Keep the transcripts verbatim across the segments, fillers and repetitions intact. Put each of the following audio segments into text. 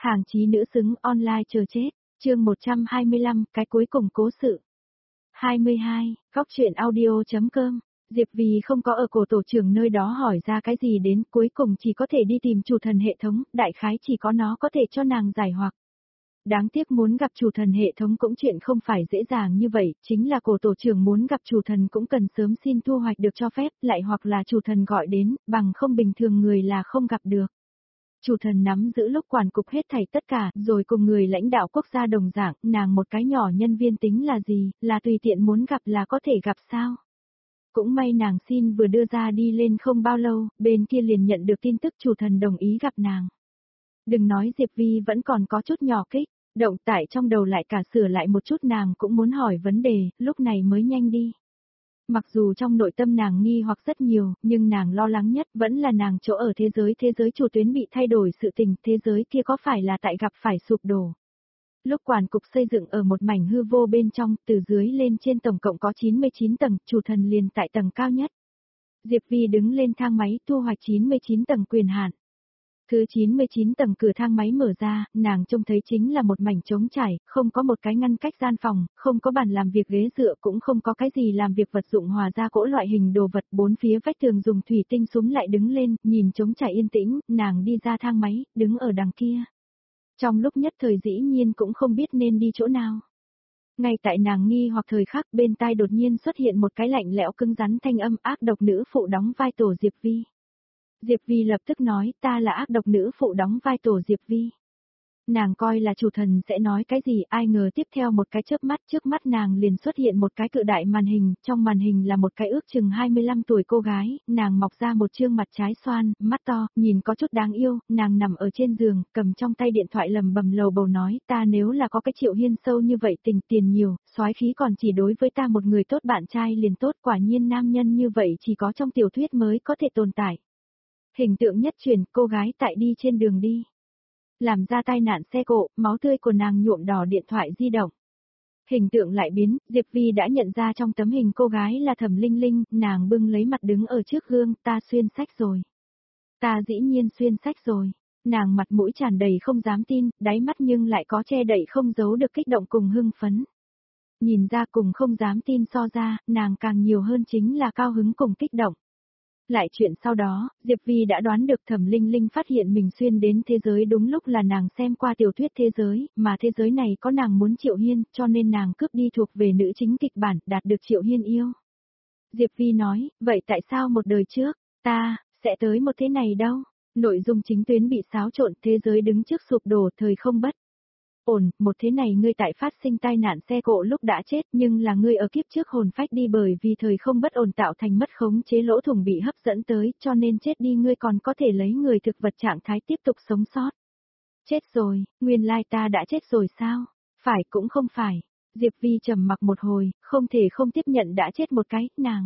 Hàng chí nữ xứng online chờ chết, chương một trăm hai mươi lăm, cái cuối cùng cố sự. hai mươi hai, góc truyện audio.com, Diệp Vì không có ở cổ tổ trưởng nơi đó hỏi ra cái gì đến, cuối cùng chỉ có thể đi tìm chủ thần hệ thống, đại khái chỉ có nó có thể cho nàng giải hoặc. Đáng tiếc muốn gặp chủ thần hệ thống cũng chuyện không phải dễ dàng như vậy, chính là cổ tổ trưởng muốn gặp chủ thần cũng cần sớm xin thu hoạch được cho phép, lại hoặc là chủ thần gọi đến, bằng không bình thường người là không gặp được. Chủ thần nắm giữ lúc quản cục hết thảy tất cả, rồi cùng người lãnh đạo quốc gia đồng dạng, nàng một cái nhỏ nhân viên tính là gì, là tùy tiện muốn gặp là có thể gặp sao. Cũng may nàng xin vừa đưa ra đi lên không bao lâu, bên kia liền nhận được tin tức chủ thần đồng ý gặp nàng. Đừng nói Diệp Vi vẫn còn có chút nhỏ kích, động tại trong đầu lại cả sửa lại một chút nàng cũng muốn hỏi vấn đề, lúc này mới nhanh đi. Mặc dù trong nội tâm nàng nghi hoặc rất nhiều, nhưng nàng lo lắng nhất vẫn là nàng chỗ ở thế giới thế giới chủ tuyến bị thay đổi sự tình, thế giới kia có phải là tại gặp phải sụp đổ. Lúc quản cục xây dựng ở một mảnh hư vô bên trong, từ dưới lên trên tổng cộng có chín mươi chín tầng, chủ thần liền tại tầng cao nhất. Diệp Vi đứng lên thang máy thu hoạch chín mươi chín tầng quyền hạn. Thứ chín mươi chín tầng cửa thang máy mở ra, nàng trông thấy chính là một mảnh trống trải, không có một cái ngăn cách gian phòng, không có bàn làm việc ghế dựa cũng không có cái gì làm việc vật dụng hòa ra cỗ loại hình đồ vật, bốn phía vách tường dùng thủy tinh súng lại đứng lên, nhìn trống trải yên tĩnh, nàng đi ra thang máy, đứng ở đằng kia. Trong lúc nhất thời dĩ nhiên cũng không biết nên đi chỗ nào. Ngay tại nàng nghi hoặc thời khắc bên tai đột nhiên xuất hiện một cái lạnh lẽo cứng rắn thanh âm ác độc nữ phụ đóng vai tổ Diệp Vi. Diệp Vi lập tức nói ta là ác độc nữ phụ đóng vai tổ Diệp Vi. Nàng coi là chủ thần sẽ nói cái gì, ai ngờ tiếp theo một cái chớp mắt trước mắt nàng liền xuất hiện một cái cự đại màn hình, trong màn hình là một cái ước chừng hai mươi lăm tuổi cô gái, nàng mọc ra một trương mặt trái xoan, mắt to, nhìn có chút đáng yêu, nàng nằm ở trên giường, cầm trong tay điện thoại lầm bầm lầu bầu nói, ta nếu là có cái Triệu Hiên sâu như vậy tình tiền nhiều, soái khí còn chỉ đối với ta một người tốt bạn trai liền tốt, quả nhiên nam nhân như vậy chỉ có trong tiểu thuyết mới có thể tồn tại. Hình tượng nhất truyền, cô gái tại đi trên đường đi. Làm ra tai nạn xe cộ, máu tươi của nàng nhuộm đỏ điện thoại di động. Hình tượng lại biến, Diệp Vi đã nhận ra trong tấm hình cô gái là Thẩm Linh Linh, nàng bưng lấy mặt đứng ở trước gương, ta xuyên sách rồi. Ta dĩ nhiên xuyên sách rồi. Nàng mặt mũi tràn đầy không dám tin, đáy mắt nhưng lại có che đậy không giấu được kích động cùng hưng phấn. Nhìn ra cùng không dám tin so ra, nàng càng nhiều hơn chính là cao hứng cùng kích động. Lại chuyện sau đó, Diệp Vi đã đoán được Thẩm Linh Linh phát hiện mình xuyên đến thế giới đúng lúc là nàng xem qua tiểu thuyết thế giới, mà thế giới này có nàng muốn Triệu Hiên, cho nên nàng cướp đi thuộc về nữ chính kịch bản, đạt được Triệu Hiên yêu. Diệp Vi nói, vậy tại sao một đời trước, ta, sẽ tới một thế này đâu? Nội dung chính tuyến bị xáo trộn, thế giới đứng trước sụp đổ, thời không bất ổn, một thế này ngươi tại phát sinh tai nạn xe cộ lúc đã chết, nhưng là ngươi ở kiếp trước hồn phách đi bởi vì thời không bất ổn tạo thành mất khống chế lỗ thủng bị hấp dẫn tới, cho nên chết đi ngươi còn có thể lấy người thực vật trạng thái tiếp tục sống sót. Chết rồi, nguyên lai ta đã chết rồi sao? Phải cũng không phải. Diệp Vi trầm mặc một hồi, không thể không tiếp nhận đã chết một cái, nàng.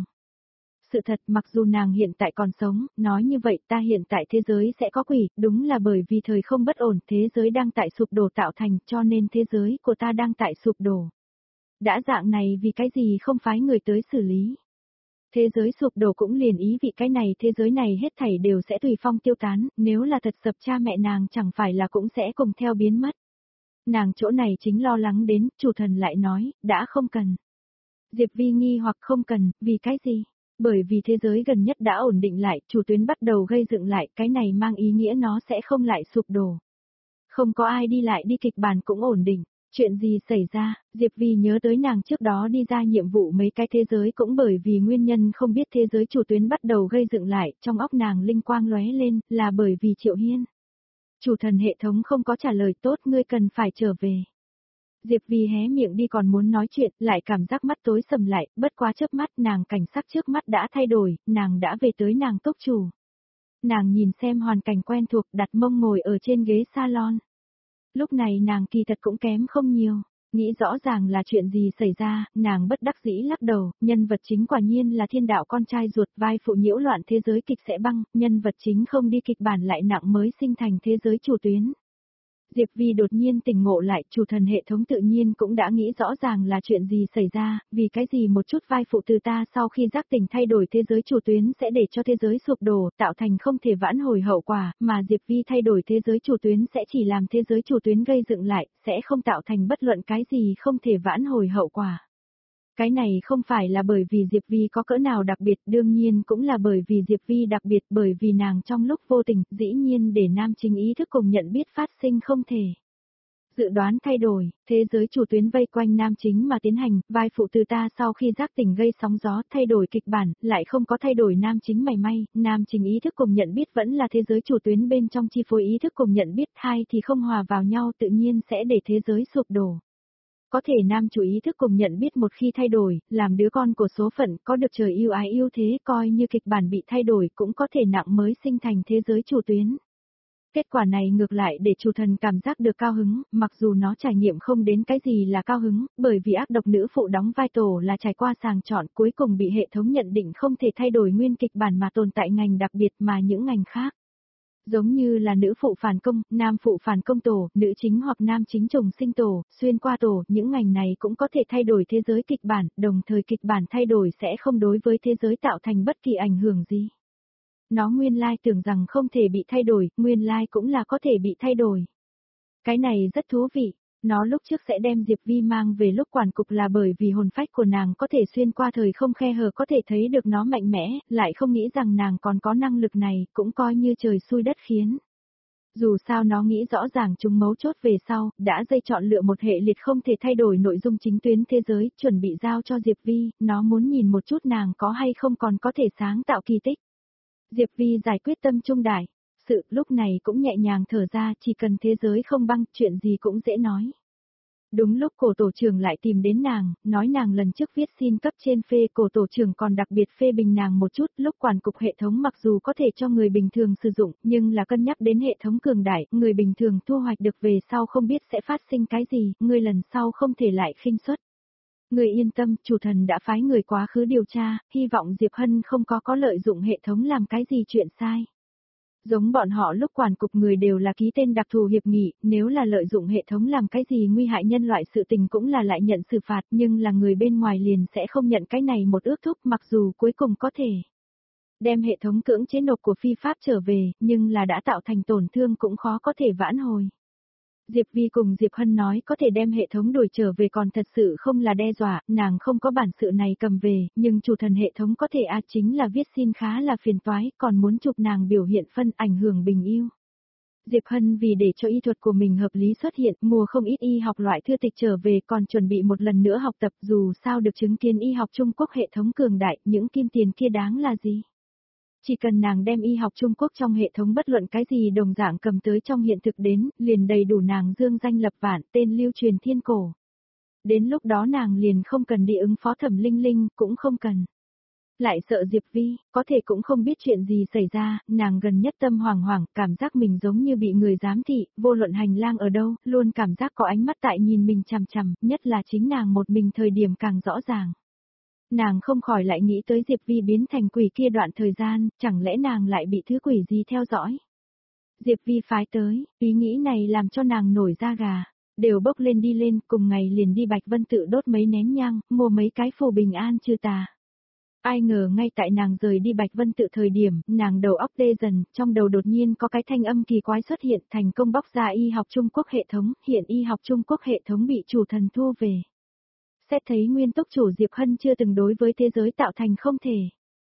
Sự thật mặc dù nàng hiện tại còn sống, nói như vậy ta hiện tại thế giới sẽ có quỷ, đúng là bởi vì thời không bất ổn, thế giới đang tại sụp đổ tạo thành, cho nên thế giới của ta đang tại sụp đổ. Đã dạng này vì cái gì không phái người tới xử lý. Thế giới sụp đổ cũng liền ý vị cái này thế giới này hết thảy đều sẽ tùy phong tiêu tán, nếu là thật sập cha mẹ nàng chẳng phải là cũng sẽ cùng theo biến mất. Nàng chỗ này chính lo lắng đến, chủ thần lại nói, đã không cần. Diệp Vi nghi hoặc không cần, vì cái gì? Bởi vì thế giới gần nhất đã ổn định lại, chủ tuyến bắt đầu gây dựng lại, cái này mang ý nghĩa nó sẽ không lại sụp đổ. Không có ai đi lại đi kịch bản cũng ổn định. Chuyện gì xảy ra, Diệp Vi nhớ tới nàng trước đó đi ra nhiệm vụ mấy cái thế giới cũng bởi vì nguyên nhân không biết thế giới chủ tuyến bắt đầu gây dựng lại, trong óc nàng linh quang lóe lên, là bởi vì Triệu Hiên. Chủ thần hệ thống không có trả lời tốt, ngươi cần phải trở về. Diệp Vi hé miệng đi còn muốn nói chuyện, lại cảm giác mắt tối sầm lại, bất quá chớp mắt nàng cảnh sắc trước mắt đã thay đổi, nàng đã về tới nàng túc chủ. Nàng nhìn xem hoàn cảnh quen thuộc đặt mông ngồi ở trên ghế salon. Lúc này nàng kỳ thật cũng kém không nhiều, nghĩ rõ ràng là chuyện gì xảy ra, nàng bất đắc dĩ lắc đầu, nhân vật chính quả nhiên là thiên đạo con trai ruột vai phụ nhiễu loạn thế giới kịch sẽ băng, nhân vật chính không đi kịch bản lại nặng mới sinh thành thế giới chủ tuyến. Diệp Vi đột nhiên tỉnh ngộ lại, chủ thần hệ thống tự nhiên cũng đã nghĩ rõ ràng là chuyện gì xảy ra, vì cái gì một chút vai phụ từ ta sau khi giác tỉnh thay đổi thế giới chủ tuyến sẽ để cho thế giới sụp đổ, tạo thành không thể vãn hồi hậu quả, mà Diệp Vi thay đổi thế giới chủ tuyến sẽ chỉ làm thế giới chủ tuyến gây dựng lại, sẽ không tạo thành bất luận cái gì không thể vãn hồi hậu quả. Cái này không phải là bởi vì Diệp Vi có cỡ nào đặc biệt, đương nhiên cũng là bởi vì Diệp Vi đặc biệt, bởi vì nàng trong lúc vô tình, dĩ nhiên để nam chính ý thức cùng nhận biết phát sinh không thể. Dự đoán thay đổi, thế giới chủ tuyến vây quanh nam chính mà tiến hành, vai phụ từ ta sau khi giác tỉnh gây sóng gió, thay đổi kịch bản, lại không có thay đổi nam chính mảy may, nam chính ý thức cùng nhận biết vẫn là thế giới chủ tuyến bên trong chi phối ý thức cùng nhận biết, hai thì không hòa vào nhau tự nhiên sẽ để thế giới sụp đổ. Có thể nam chủ ý thức cùng nhận biết một khi thay đổi, làm đứa con của số phận có được trời yêu ái yêu thế coi như kịch bản bị thay đổi cũng có thể nặng mới sinh thành thế giới chủ tuyến. Kết quả này ngược lại để chủ thần cảm giác được cao hứng, mặc dù nó trải nghiệm không đến cái gì là cao hứng, bởi vì ác độc nữ phụ đóng vai tổ là trải qua sàng chọn cuối cùng bị hệ thống nhận định không thể thay đổi nguyên kịch bản mà tồn tại ngành đặc biệt mà những ngành khác. Giống như là nữ phụ phản công, nam phụ phản công tổ, nữ chính hoặc nam chính trùng sinh tổ, xuyên qua tổ, những ngành này cũng có thể thay đổi thế giới kịch bản, đồng thời kịch bản thay đổi sẽ không đối với thế giới tạo thành bất kỳ ảnh hưởng gì. Nó nguyên lai tưởng rằng không thể bị thay đổi, nguyên lai cũng là có thể bị thay đổi. Cái này rất thú vị. Nó lúc trước sẽ đem Diệp Vi mang về lúc quản cục là bởi vì hồn phách của nàng có thể xuyên qua thời không khe hở có thể thấy được nó mạnh mẽ, lại không nghĩ rằng nàng còn có năng lực này, cũng coi như trời xui đất khiến. Dù sao nó nghĩ rõ ràng chúng mấu chốt về sau, đã dây chọn lựa một hệ liệt không thể thay đổi nội dung chính tuyến thế giới, chuẩn bị giao cho Diệp Vi, nó muốn nhìn một chút nàng có hay không còn có thể sáng tạo kỳ tích. Diệp Vi giải quyết tâm trung đại. Sự lúc này cũng nhẹ nhàng thở ra, chỉ cần thế giới không băng, chuyện gì cũng dễ nói. Đúng lúc cổ tổ trưởng lại tìm đến nàng, nói nàng lần trước viết xin cấp trên phê, cổ tổ trưởng còn đặc biệt phê bình nàng một chút, lúc quản cục hệ thống mặc dù có thể cho người bình thường sử dụng, nhưng là cân nhắc đến hệ thống cường đại, người bình thường thu hoạch được về sau không biết sẽ phát sinh cái gì, người lần sau không thể lại khinh suất. Người yên tâm, chủ thần đã phái người quá khứ điều tra, hy vọng Diệp Hân không có có lợi dụng hệ thống làm cái gì chuyện sai. Giống bọn họ lúc quản cục người đều là ký tên đặc thù hiệp nghị, nếu là lợi dụng hệ thống làm cái gì nguy hại nhân loại sự tình cũng là lại nhận xử phạt, nhưng là người bên ngoài liền sẽ không nhận cái này một ước thúc mặc dù cuối cùng có thể đem hệ thống cưỡng chế nộp của phi pháp trở về, nhưng là đã tạo thành tổn thương cũng khó có thể vãn hồi. Diệp Vi cùng Diệp Hân nói có thể đem hệ thống đổi trở về còn thật sự không là đe dọa, nàng không có bản sự này cầm về, nhưng chủ thần hệ thống có thể à chính là viết xin khá là phiền toái, còn muốn chụp nàng biểu hiện phân ảnh hưởng bình yêu. Diệp Hân vì để cho y thuật của mình hợp lý xuất hiện, mua không ít y học loại thư tịch trở về còn chuẩn bị một lần nữa học tập dù sao được chứng kiến y học Trung Quốc hệ thống cường đại, những kim tiền kia đáng là gì. Chỉ cần nàng đem y học Trung Quốc trong hệ thống bất luận cái gì đồng dạng cầm tới trong hiện thực đến, liền đầy đủ nàng dương danh lập vạn tên lưu truyền thiên cổ. Đến lúc đó nàng liền không cần đi ứng phó Thẩm Linh Linh, cũng không cần. Lại sợ Diệp Vi, có thể cũng không biết chuyện gì xảy ra, nàng gần nhất tâm hoảng hoảng, cảm giác mình giống như bị người giám thị, vô luận hành lang ở đâu, luôn cảm giác có ánh mắt tại nhìn mình chằm chằm, nhất là chính nàng một mình thời điểm càng rõ ràng. Nàng không khỏi lại nghĩ tới Diệp Vi biến thành quỷ kia đoạn thời gian, chẳng lẽ nàng lại bị thứ quỷ gì theo dõi. Diệp Vi phái tới, ý nghĩ này làm cho nàng nổi da gà, đều bốc lên đi lên, cùng ngày liền đi Bạch Vân Tự đốt mấy nén nhang, mua mấy cái phù bình an chư tà. Ai ngờ ngay tại nàng rời đi Bạch Vân Tự thời điểm, nàng đầu óc tê dần, trong đầu đột nhiên có cái thanh âm kỳ quái xuất hiện, thành công bóc ra y học Trung Quốc hệ thống, hiện y học Trung Quốc hệ thống bị chủ thần thu về. Xét thấy nguyên túc chủ Diệp Hân chưa từng đối với thế giới tạo thành không thể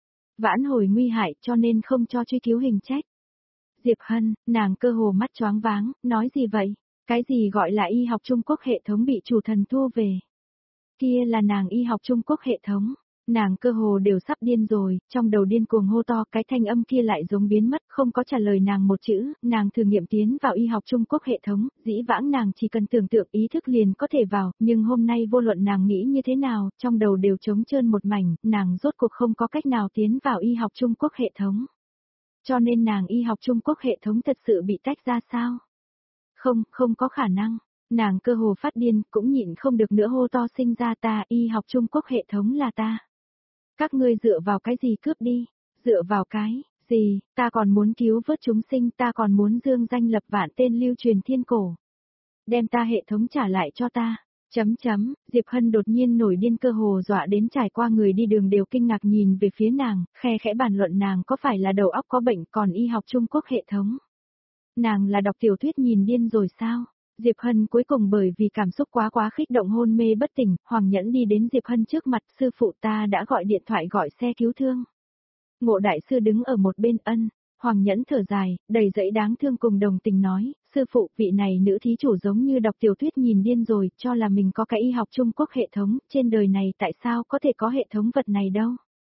vãn hồi nguy hại cho nên không cho truy cứu hình trách. Diệp Hân, nàng cơ hồ mắt choáng váng, nói gì vậy? Cái gì gọi là y học Trung Quốc hệ thống bị chủ thần thu về? Kia là nàng y học Trung Quốc hệ thống. Nàng cơ hồ đều sắp điên rồi, trong đầu điên cuồng hô to, cái thanh âm kia lại giống biến mất, không có trả lời nàng một chữ, nàng thử nghiệm tiến vào y học Trung Quốc hệ thống, dĩ vãng nàng chỉ cần tưởng tượng ý thức liền có thể vào, nhưng hôm nay vô luận nàng nghĩ như thế nào, trong đầu đều trống trơn một mảnh, nàng rốt cuộc không có cách nào tiến vào y học Trung Quốc hệ thống. Cho nên nàng y học Trung Quốc hệ thống thật sự bị tách ra sao? Không, không có khả năng. Nàng cơ hồ phát điên, cũng nhịn không được nữa hô to sinh ra ta, y học Trung Quốc hệ thống là ta. Các ngươi dựa vào cái gì cướp đi? Dựa vào cái gì? Ta còn muốn cứu vớt chúng sinh, ta còn muốn dương danh lập vạn tên lưu truyền thiên cổ. Đem ta hệ thống trả lại cho ta. Chấm chấm, Diệp Hân đột nhiên nổi điên cơ hồ dọa đến trải qua người đi đường đều kinh ngạc nhìn về phía nàng, khe khẽ bàn luận nàng có phải là đầu óc có bệnh còn y học Trung Quốc hệ thống. Nàng là đọc tiểu thuyết nhìn điên rồi sao? Diệp Hân cuối cùng bởi vì cảm xúc quá quá kích động hôn mê bất tỉnh, Hoàng Nhẫn đi đến Diệp Hân trước mặt, sư phụ ta đã gọi điện thoại gọi xe cứu thương. Ngộ đại sư đứng ở một bên ân, Hoàng Nhẫn thở dài, đầy dẫy đáng thương cùng đồng tình nói, sư phụ vị này nữ thí chủ giống như đọc tiểu thuyết nhìn điên rồi, cho là mình có cái y học Trung Quốc hệ thống, trên đời này tại sao có thể có hệ thống vật này đâu.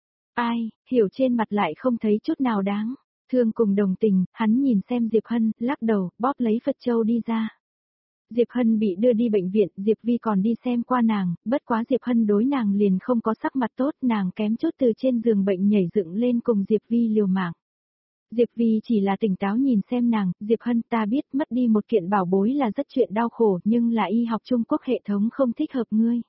Ai, hiểu trên mặt lại không thấy chút nào đáng. Thương cùng đồng tình, hắn nhìn xem Diệp Hân, lắc đầu, bóp lấy Phật Châu đi ra. Diệp Hân bị đưa đi bệnh viện, Diệp Vi còn đi xem qua nàng, bất quá Diệp Hân đối nàng liền không có sắc mặt tốt, nàng kém chút từ trên giường bệnh nhảy dựng lên cùng Diệp Vi liều mạng. Diệp Vi chỉ là tỉnh táo nhìn xem nàng, Diệp Hân ta biết mất đi một kiện bảo bối là rất chuyện đau khổ nhưng là y học Trung Quốc hệ thống không thích hợp ngươi.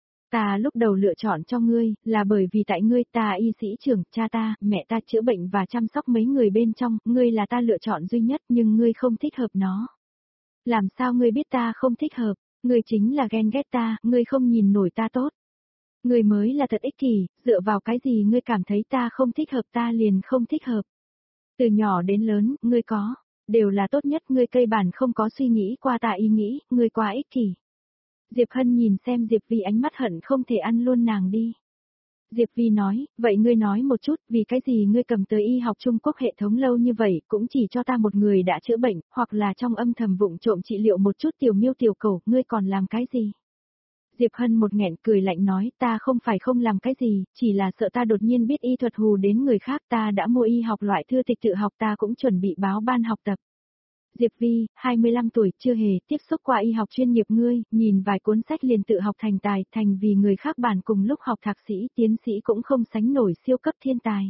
Ta lúc đầu lựa chọn cho ngươi, là bởi vì tại ngươi ta y sĩ trưởng, cha ta, mẹ ta chữa bệnh và chăm sóc mấy người bên trong, ngươi là ta lựa chọn duy nhất nhưng ngươi không thích hợp nó. Làm sao ngươi biết ta không thích hợp, ngươi chính là ghen ghét ta, ngươi không nhìn nổi ta tốt. Ngươi mới là thật ích kỷ, dựa vào cái gì ngươi cảm thấy ta không thích hợp ta liền không thích hợp. Từ nhỏ đến lớn, ngươi có, đều là tốt nhất ngươi cây bản không có suy nghĩ qua ta ý nghĩ, ngươi quá ích kỷ. Diệp Hân nhìn xem Diệp Vi ánh mắt hận không thể ăn luôn nàng đi. Diệp Vi nói, vậy ngươi nói một chút, vì cái gì ngươi cầm tới y học Trung Quốc hệ thống lâu như vậy, cũng chỉ cho ta một người đã chữa bệnh, hoặc là trong âm thầm vụng trộm trị liệu một chút tiểu miêu tiểu cầu, ngươi còn làm cái gì? Diệp Hân một nghẹn cười lạnh nói, ta không phải không làm cái gì, chỉ là sợ ta đột nhiên biết y thuật hù đến người khác, ta đã mua y học loại thư tịch tự học ta cũng chuẩn bị báo ban học tập. Diệp Vi, hai mươi lăm tuổi, chưa hề tiếp xúc qua y học chuyên nghiệp ngươi, nhìn vài cuốn sách liền tự học thành tài, thành vì người khác bản cùng lúc học thạc sĩ, tiến sĩ cũng không sánh nổi siêu cấp thiên tài.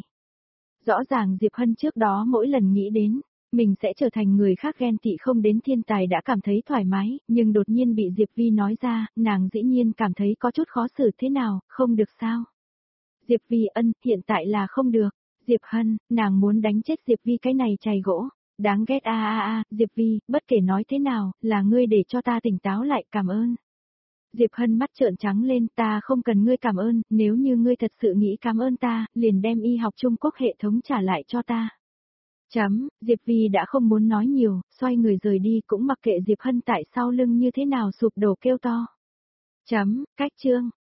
Rõ ràng Diệp Hân trước đó mỗi lần nghĩ đến, mình sẽ trở thành người khác ghen tị không đến thiên tài đã cảm thấy thoải mái, nhưng đột nhiên bị Diệp Vi nói ra, nàng dĩ nhiên cảm thấy có chút khó xử thế nào, không được sao. Diệp Vi ân, hiện tại là không được. Diệp Hân, nàng muốn đánh chết Diệp Vi cái này chày gỗ. Đáng ghét a a a, Diệp Vi, bất kể nói thế nào, là ngươi để cho ta tỉnh táo lại, cảm ơn. Diệp Hân mắt trợn trắng lên, ta không cần ngươi cảm ơn, nếu như ngươi thật sự nghĩ cảm ơn ta, liền đem y học Trung Quốc hệ thống trả lại cho ta. Chấm, Diệp Vi đã không muốn nói nhiều, xoay người rời đi cũng mặc kệ Diệp Hân tại sau lưng như thế nào sụp đổ kêu to. Chấm, cách chương.